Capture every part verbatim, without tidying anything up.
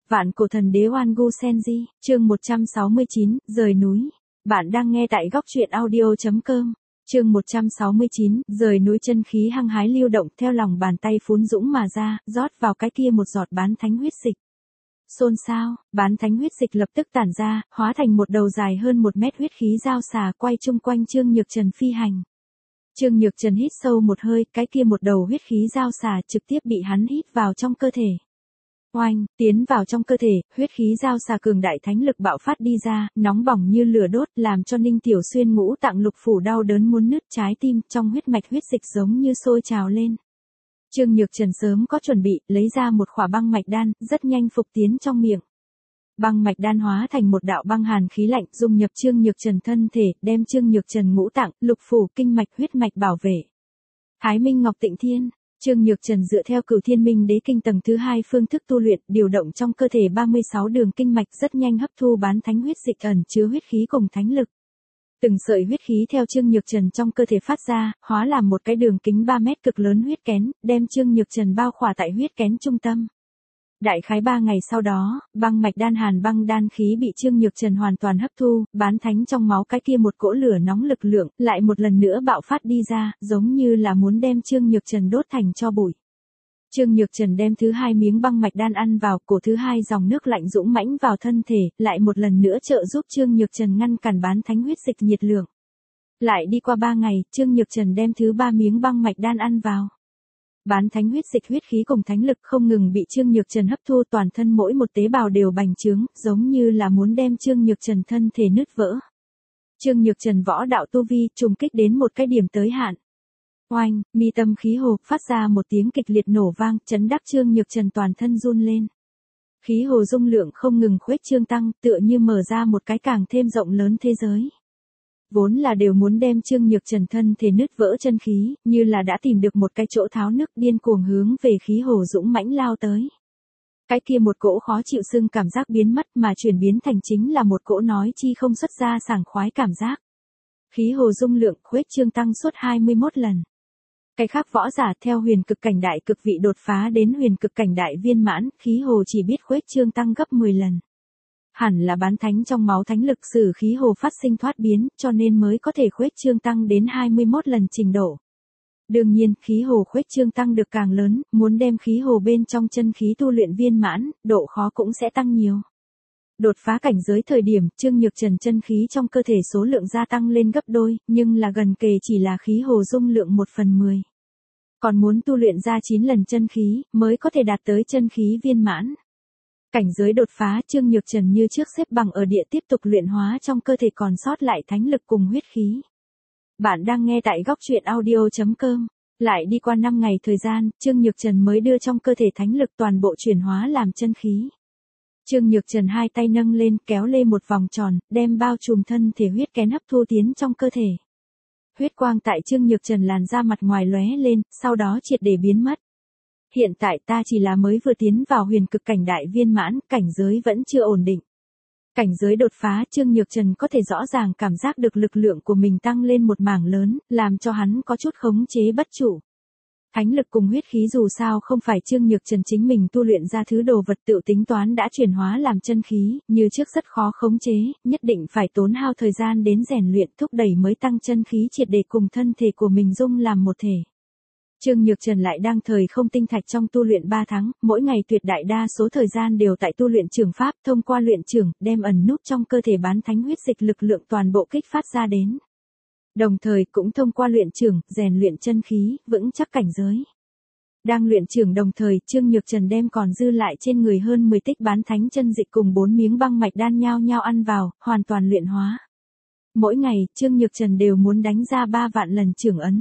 Vạn cổ thần đế Oan Gu Senji, chương một trăm sáu mươi chín, rời núi. Bạn đang nghe tại góc truyện audio chấm com. Chương một trăm sáu mươi chín, rời núi. Chân khí hăng hái lưu động theo lòng bàn tay phún dũng mà ra, rót vào cái kia một giọt bán thánh huyết dịch. Xôn xao, bán thánh huyết dịch lập tức tản ra, hóa thành một đầu dài hơn một mét huyết khí dao xà quay chung quanh Trương Nhược Trần phi hành. Trương Nhược Trần hít sâu một hơi, cái kia một đầu huyết khí dao xà trực tiếp bị hắn hít vào trong cơ thể. Oanh, tiến vào trong cơ thể, huyết khí dao xà cường đại thánh lực bạo phát đi ra, nóng bỏng như lửa đốt, làm cho Ninh Tiểu Xuyên ngũ tạng lục phủ đau đớn muốn nứt, trái tim trong huyết mạch huyết dịch giống như sôi trào lên. Trương Nhược Trần sớm có chuẩn bị, lấy ra một khỏa băng mạch đan, rất nhanh phục tiến trong miệng. Băng mạch đan hóa thành một đạo băng hàn khí lạnh, dung nhập Trương Nhược Trần thân thể, đem Trương Nhược Trần ngũ tạng, lục phủ, kinh mạch, huyết mạch bảo vệ. Thái Minh Ngọc Tịnh Thiên. Trương Nhược Trần dựa theo Cửu Thiên Minh Đế kinh tầng thứ hai phương thức tu luyện, điều động trong cơ thể ba mươi sáu đường kinh mạch, rất nhanh hấp thu bán thánh huyết dịch ẩn chứa huyết khí cùng thánh lực. Từng sợi huyết khí theo Trương Nhược Trần trong cơ thể phát ra, hóa làm một cái đường kính ba mét cực lớn huyết kén, đem Trương Nhược Trần bao khỏa tại huyết kén trung tâm. Đại khái ba ngày sau đó, băng mạch đan hàn băng đan khí bị Trương Nhược Trần hoàn toàn hấp thu, bán thánh trong máu cái kia một cỗ lửa nóng lực lượng, lại một lần nữa bạo phát đi ra, giống như là muốn đem Trương Nhược Trần đốt thành tro bụi. Trương Nhược Trần đem thứ hai miếng băng mạch đan ăn vào, cổ thứ hai dòng nước lạnh dũng mãnh vào thân thể, lại một lần nữa trợ giúp Trương Nhược Trần ngăn cản bán thánh huyết dịch nhiệt lượng. Lại đi qua ba ngày, Trương Nhược Trần đem thứ ba miếng băng mạch đan ăn vào. Bán thánh huyết dịch huyết khí cùng thánh lực không ngừng bị Trương Nhược Trần hấp thu, toàn thân mỗi một tế bào đều bành trướng, giống như là muốn đem Trương Nhược Trần thân thể nứt vỡ. Trương Nhược Trần võ đạo tu vi trùng kích đến một cái điểm tới hạn. Oanh, mi tâm khí hồ phát ra một tiếng kịch liệt nổ vang, chấn đắc Trương Nhược Trần toàn thân run lên. Khí hồ dung lượng không ngừng khuếch trương tăng, tựa như mở ra một cái càng thêm rộng lớn thế giới. Vốn là đều muốn đem Trương Nhược Trần thân thể nứt vỡ chân khí, như là đã tìm được một cái chỗ tháo nước, điên cuồng hướng về khí hồ dũng mãnh lao tới. Cái kia một cỗ khó chịu sưng cảm giác biến mất mà chuyển biến thành chính là một cỗ nói chi không xuất ra sảng khoái cảm giác. Khí hồ dung lượng khuếch trương tăng suốt hai mươi mốt lần. Cái khác võ giả theo huyền cực cảnh đại cực vị đột phá đến huyền cực cảnh đại viên mãn, khí hồ chỉ biết khuếch trương tăng gấp mười lần. Hẳn là bán thánh trong máu thánh lực sử khí hồ phát sinh thoát biến, cho nên mới có thể khuếch trương tăng đến hai mươi mốt lần trình độ. Đương nhiên, khí hồ khuếch trương tăng được càng lớn, muốn đem khí hồ bên trong chân khí tu luyện viên mãn, độ khó cũng sẽ tăng nhiều. Đột phá cảnh giới thời điểm, Trương Nhược Trần chân khí trong cơ thể số lượng gia tăng lên gấp đôi, nhưng là gần kề chỉ là khí hồ dung lượng một phần mười. Còn muốn tu luyện ra chín lần chân khí, mới có thể đạt tới chân khí viên mãn. Cảnh giới đột phá, Trương Nhược Trần như trước xếp bằng ở địa tiếp tục luyện hóa trong cơ thể còn sót lại thánh lực cùng huyết khí. Bạn đang nghe tại góc truyện audio chấm com. Lại đi qua năm ngày thời gian, Trương Nhược Trần mới đưa trong cơ thể thánh lực toàn bộ chuyển hóa làm chân khí. Trương Nhược Trần hai tay nâng lên, kéo lên một vòng tròn, đem bao trùm thân thể huyết kén hấp thu tiến trong cơ thể. Huyết quang tại Trương Nhược Trần làn ra mặt ngoài lóe lên, sau đó triệt để biến mất. Hiện tại ta chỉ là mới vừa tiến vào huyền cực cảnh đại viên mãn, cảnh giới vẫn chưa ổn định. Cảnh giới đột phá, Trương Nhược Trần có thể rõ ràng cảm giác được lực lượng của mình tăng lên một mảng lớn, làm cho hắn có chút khống chế bất trụ. Thánh lực cùng huyết khí dù sao không phải Trương Nhược Trần chính mình tu luyện ra thứ đồ vật tự tính toán đã chuyển hóa làm chân khí, như trước rất khó khống chế, nhất định phải tốn hao thời gian đến rèn luyện thúc đẩy mới tăng chân khí triệt để cùng thân thể của mình dung làm một thể. Trương Nhược Trần lại đang thời không tinh thạch trong tu luyện ba tháng, mỗi ngày tuyệt đại đa số thời gian đều tại tu luyện trường pháp, thông qua luyện trường, đem ẩn núp trong cơ thể bán thánh huyết dịch lực lượng toàn bộ kích phát ra đến. Đồng thời cũng thông qua luyện trường, rèn luyện chân khí, vững chắc cảnh giới. Đang luyện trường đồng thời, Trương Nhược Trần đem còn dư lại trên người hơn mười tích bán thánh chân dịch cùng bốn miếng băng mạch đan nhao nhao ăn vào, hoàn toàn luyện hóa. Mỗi ngày, Trương Nhược Trần đều muốn đánh ra ba vạn lần trường ấn.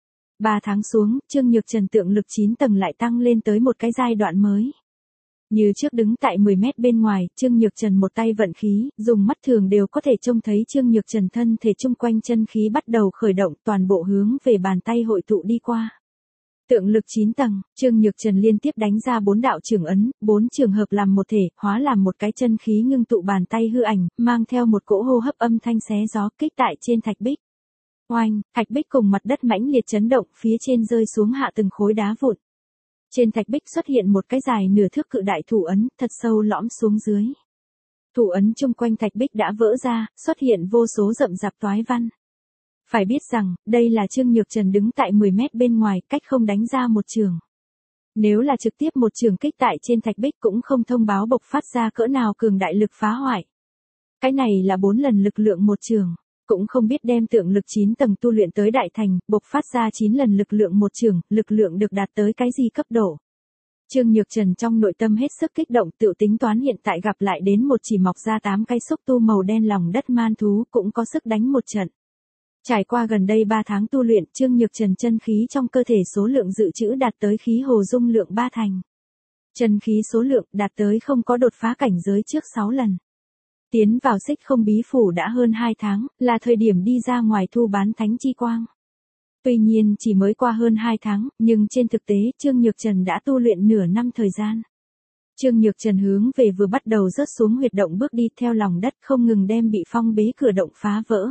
ba tháng xuống, Trương Nhược Trần tượng lực chín tầng lại tăng lên tới một cái giai đoạn mới. Như trước đứng tại mười mét bên ngoài, Trương Nhược Trần một tay vận khí, dùng mắt thường đều có thể trông thấy Trương Nhược Trần thân thể chung quanh chân khí bắt đầu khởi động, toàn bộ hướng về bàn tay hội tụ đi qua. Tượng lực chín tầng, Trương Nhược Trần liên tiếp đánh ra bốn đạo trường ấn, bốn trường hợp làm một thể, hóa làm một cái chân khí ngưng tụ bàn tay hư ảnh, mang theo một cỗ hô hấp âm thanh xé gió kích tại trên thạch bích. Oanh, thạch bích cùng mặt đất mãnh liệt chấn động, phía trên rơi xuống hạ từng khối đá vụn. Trên thạch bích xuất hiện một cái dài nửa thước cự đại thủ ấn, thật sâu lõm xuống dưới. Thủ ấn chung quanh thạch bích đã vỡ ra, xuất hiện vô số rậm rạp toái văn. Phải biết rằng, đây là Trương Nhược Trần đứng tại mười mét bên ngoài, cách không đánh ra một trường. Nếu là trực tiếp một trường kích tại trên thạch bích cũng không thông báo bộc phát ra cỡ nào cường đại lực phá hoại. Cái này là bốn lần lực lượng một trường, cũng không biết đem tượng lực chín tầng tu luyện tới đại thành, bộc phát ra chín lần lực lượng một trường, lực lượng được đạt tới cái gì cấp độ. Trương Nhược Trần trong nội tâm hết sức kích động, tự tính toán hiện tại gặp lại đến một chỉ mọc ra tám cái xúc tu màu đen lòng đất man thú cũng có sức đánh một trận. Trải qua gần đây ba tháng tu luyện, Trương Nhược Trần chân khí trong cơ thể số lượng dự trữ đạt tới khí hồ dung lượng ba thành. Chân khí số lượng đạt tới không có đột phá cảnh giới trước sáu lần. Tiến vào xích không bí phủ đã hơn hai tháng, là thời điểm đi ra ngoài thu bán thánh chi quang. Tuy nhiên chỉ mới qua hơn hai tháng, nhưng trên thực tế Trương Nhược Trần đã tu luyện nửa năm thời gian. Trương Nhược Trần hướng về vừa bắt đầu rớt xuống huyệt động bước đi theo lòng đất không ngừng đem bị phong bế cửa động phá vỡ.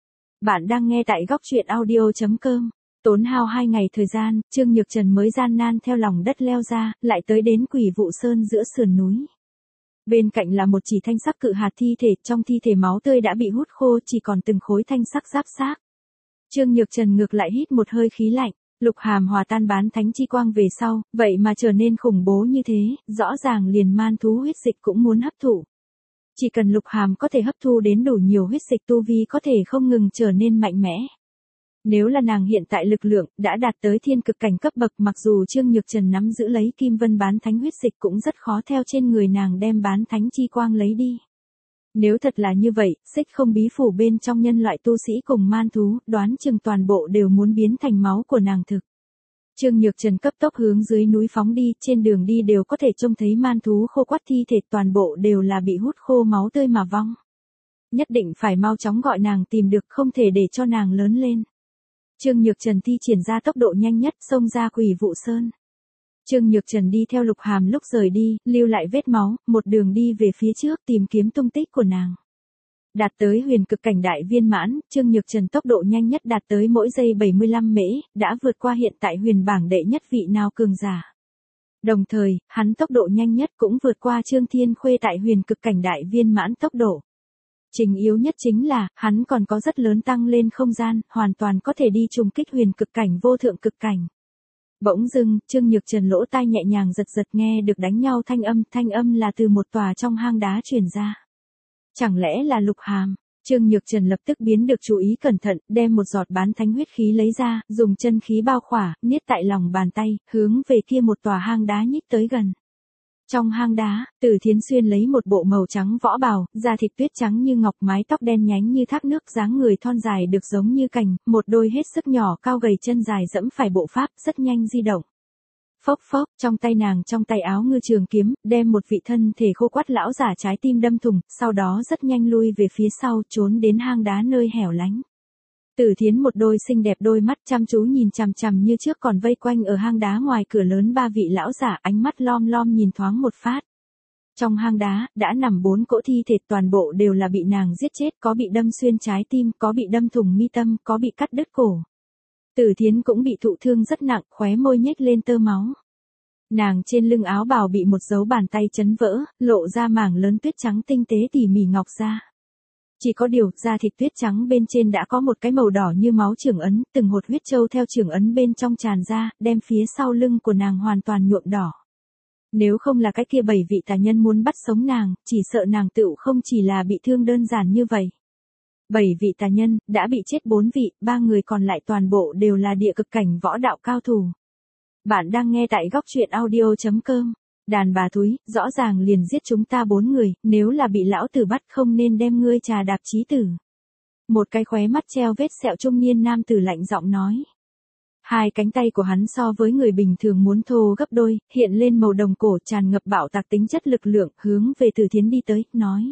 Bạn đang nghe tại góc truyện audio chấm com. Tốn hao hai ngày thời gian, Trương Nhược Trần mới gian nan theo lòng đất leo ra, lại tới đến Quỷ Vụ Sơn giữa sườn núi. Bên cạnh là một chỉ thanh sắc cự hạt thi thể, trong thi thể máu tươi đã bị hút khô, chỉ còn từng khối thanh sắc giáp xác. Trương Nhược Trần ngược lại hít một hơi khí lạnh, Lục Hàm hòa tan bán thánh chi quang về sau, vậy mà trở nên khủng bố như thế, rõ ràng liền man thú huyết dịch cũng muốn hấp thụ. Chỉ cần Lục Hàm có thể hấp thu đến đủ nhiều huyết dịch tu vi có thể không ngừng trở nên mạnh mẽ. Nếu là nàng hiện tại lực lượng đã đạt tới thiên cực cảnh cấp bậc, mặc dù Trương Nhược Trần nắm giữ lấy Kim Vân bán thánh huyết dịch cũng rất khó theo trên người nàng đem bán thánh chi quang lấy đi. Nếu thật là như vậy, xích không bí phủ bên trong nhân loại tu sĩ cùng man thú, đoán chừng toàn bộ đều muốn biến thành máu của nàng thực. Trương Nhược Trần cấp tốc hướng dưới núi phóng đi, trên đường đi đều có thể trông thấy man thú khô quắt thi thể, toàn bộ đều là bị hút khô máu tươi mà vong. Nhất định phải mau chóng gọi nàng tìm được, không thể để cho nàng lớn lên. Trương Nhược Trần thi triển ra tốc độ nhanh nhất, xông ra Quỷ Vụ Sơn. Trương Nhược Trần đi theo Lục Hàm lúc rời đi, lưu lại vết máu, một đường đi về phía trước tìm kiếm tung tích của nàng. Đạt tới huyền cực cảnh đại viên mãn, Trương Nhược Trần tốc độ nhanh nhất đạt tới mỗi giây bảy mươi lăm mễ, đã vượt qua hiện tại huyền bảng đệ nhất vị nào cường giả. Đồng thời, hắn tốc độ nhanh nhất cũng vượt qua Trương Thiên Khuê tại huyền cực cảnh đại viên mãn tốc độ. Trình yếu nhất chính là, hắn còn có rất lớn tăng lên không gian, hoàn toàn có thể đi trùng kích huyền cực cảnh vô thượng cực cảnh. Bỗng dưng, Trương Nhược Trần lỗ tai nhẹ nhàng giật giật nghe được đánh nhau thanh âm, thanh âm là từ một tòa trong hang đá truyền ra. Chẳng lẽ là Lục Hàm? Trương Nhược Trần lập tức biến được chú ý cẩn thận, đem một giọt bán thánh huyết khí lấy ra, dùng chân khí bao khỏa, niết tại lòng bàn tay, hướng về kia một tòa hang đá nhích tới gần. Trong hang đá, Từ Thiến Xuyên lấy một bộ màu trắng võ bào, da thịt tuyết trắng như ngọc, mái tóc đen nhánh như thác nước, dáng người thon dài được giống như cành, một đôi hết sức nhỏ cao gầy chân dài dẫm phải bộ pháp, rất nhanh di động. Phốc phốc, trong tay nàng trong tay áo ngư trường kiếm, đem một vị thân thể khô quắt lão giả trái tim đâm thủng, sau đó rất nhanh lui về phía sau, trốn đến hang đá nơi hẻo lánh. Từ Thiến một đôi xinh đẹp đôi mắt chăm chú nhìn chằm chằm như trước còn vây quanh ở hang đá ngoài cửa lớn ba vị lão giả, ánh mắt lom lom nhìn thoáng một phát. Trong hang đá, đã nằm bốn cỗ thi thể, toàn bộ đều là bị nàng giết chết, có bị đâm xuyên trái tim, có bị đâm thủng mi tâm, có bị cắt đứt cổ. Từ Thiến cũng bị thụ thương rất nặng, khóe môi nhếch lên tơ máu. Nàng trên lưng áo bào bị một dấu bàn tay chấn vỡ, lộ ra mảng lớn tuyết trắng tinh tế tỉ mỉ ngọc ra. Chỉ có điều, da thịt tuyết trắng bên trên đã có một cái màu đỏ như máu chưởng ấn, từng hột huyết châu theo chưởng ấn bên trong tràn ra, đem phía sau lưng của nàng hoàn toàn nhuộm đỏ. Nếu không là cái kia bảy vị tà nhân muốn bắt sống nàng, chỉ sợ nàng tựu không chỉ là bị thương đơn giản như vậy. Bảy vị tà nhân, đã bị chết bốn vị, ba người còn lại toàn bộ đều là địa cực cảnh võ đạo cao thủ. Bạn đang nghe tại góc truyện audio chấm com. Đàn bà thúi, rõ ràng liền giết chúng ta bốn người, nếu là bị lão tử bắt không nên đem ngươi trà đạp chí tử. Một cái khóe mắt treo vết sẹo trung niên nam tử lạnh giọng nói. Hai cánh tay của hắn so với người bình thường muốn thô gấp đôi, hiện lên màu đồng cổ tràn ngập bạo tạc tính chất lực lượng, hướng về Từ Thiến đi tới, nói.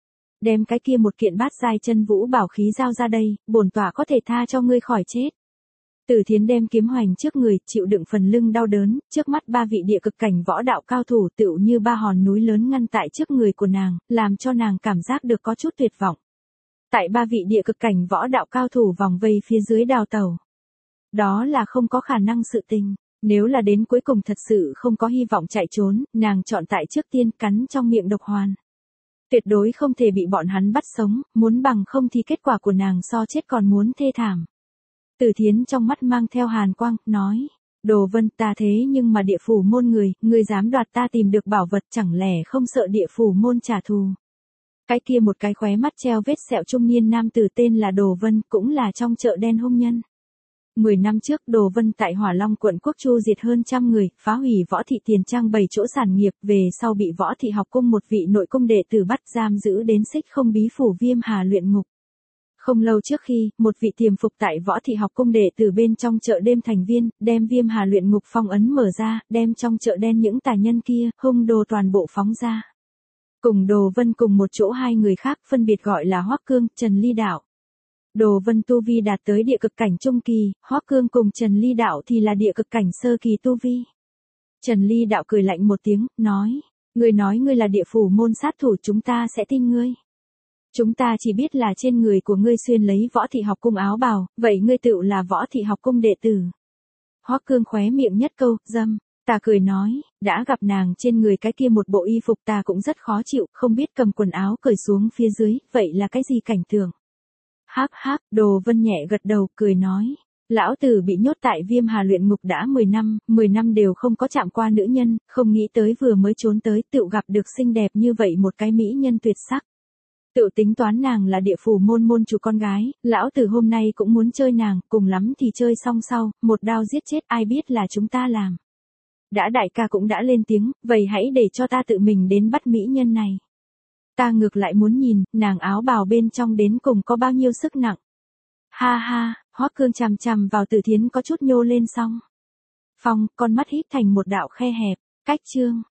Đem cái kia một kiện bát giai chân vũ bảo khí giao ra đây, bổn tọa có thể tha cho ngươi khỏi chết. Từ Thiến đem kiếm hoành trước người, chịu đựng phần lưng đau đớn, trước mắt ba vị địa cực cảnh võ đạo cao thủ tựu như ba hòn núi lớn ngăn tại trước người của nàng, làm cho nàng cảm giác được có chút tuyệt vọng. Tại ba vị địa cực cảnh võ đạo cao thủ vòng vây phía dưới đào tẩu. Đó là không có khả năng sự tình. Nếu là đến cuối cùng thật sự không có hy vọng chạy trốn, nàng chọn tại trước tiên cắn trong miệng độc hoàn. Tuyệt đối không thể bị bọn hắn bắt sống, muốn bằng không thì kết quả của nàng so chết còn muốn thê thảm. Từ Thiến trong mắt mang theo hàn quang, nói. Đồ Vân, ta thế nhưng mà địa phủ môn người, ngươi dám đoạt ta tìm được bảo vật, chẳng lẽ không sợ địa phủ môn trả thù. Cái kia một cái khóe mắt treo vết sẹo trung niên nam tử tên là Đồ Vân, cũng là trong chợ đen hung nhân. Mười năm trước Đồ Vân tại Hỏa Long quận Quốc Chu diệt hơn trăm người, phá hủy Võ Thị Tiền Trang bảy chỗ sản nghiệp, về sau bị Võ Thị học cung một vị nội cung đệ tử bắt giam giữ đến xích không bí phủ Viêm Hà luyện ngục. Không lâu trước khi, một vị tiềm phục tại Võ Thị học cung đệ tử bên trong chợ đêm thành viên, đem Viêm Hà luyện ngục phong ấn mở ra, đem trong chợ đen những tà nhân kia, hung đồ toàn bộ phóng ra. Cùng Đồ Vân cùng một chỗ hai người khác phân biệt gọi là Hoắc Cương, Trần Ly Đạo. Đồ Vân tu vi đạt tới địa cực cảnh trung kỳ, Hoắc Cương cùng Trần Ly Đạo thì là địa cực cảnh sơ kỳ tu vi. Trần Ly Đạo cười lạnh một tiếng, nói, ngươi nói ngươi là địa phủ môn sát thủ, chúng ta sẽ tin ngươi. Chúng ta chỉ biết là trên người của ngươi xuyên lấy Võ Thị học cung áo bào, vậy ngươi tựu là Võ Thị học cung đệ tử. Hoắc Cương khóe miệng nhất câu, dâm. Ta cười nói, đã gặp nàng trên người cái kia một bộ y phục ta cũng rất khó chịu, không biết cầm quần áo cởi xuống phía dưới, vậy là cái gì cảnh tượng? Háp háp, Đồ Vân nhẹ gật đầu, cười nói. Lão tử bị nhốt tại Viêm Hà luyện ngục đã mười năm, mười năm đều không có chạm qua nữ nhân, không nghĩ tới vừa mới trốn tới tựu gặp được xinh đẹp như vậy một cái mỹ nhân tuyệt sắc. Tự tính toán nàng là địa phủ môn môn chủ con gái, lão tử hôm nay cũng muốn chơi nàng, cùng lắm thì chơi xong sau, một đao giết chết, ai biết là chúng ta làm. Đã đại ca cũng đã lên tiếng, vậy hãy để cho ta tự mình đến bắt mỹ nhân này. Ta ngược lại muốn nhìn, nàng áo bào bên trong đến cùng có bao nhiêu sức nặng. Ha ha, Hoắc Cương chằm chằm vào Từ Thiến có chút nhô lên xong. Phong, con mắt híp thành một đạo khe hẹp, cách chương.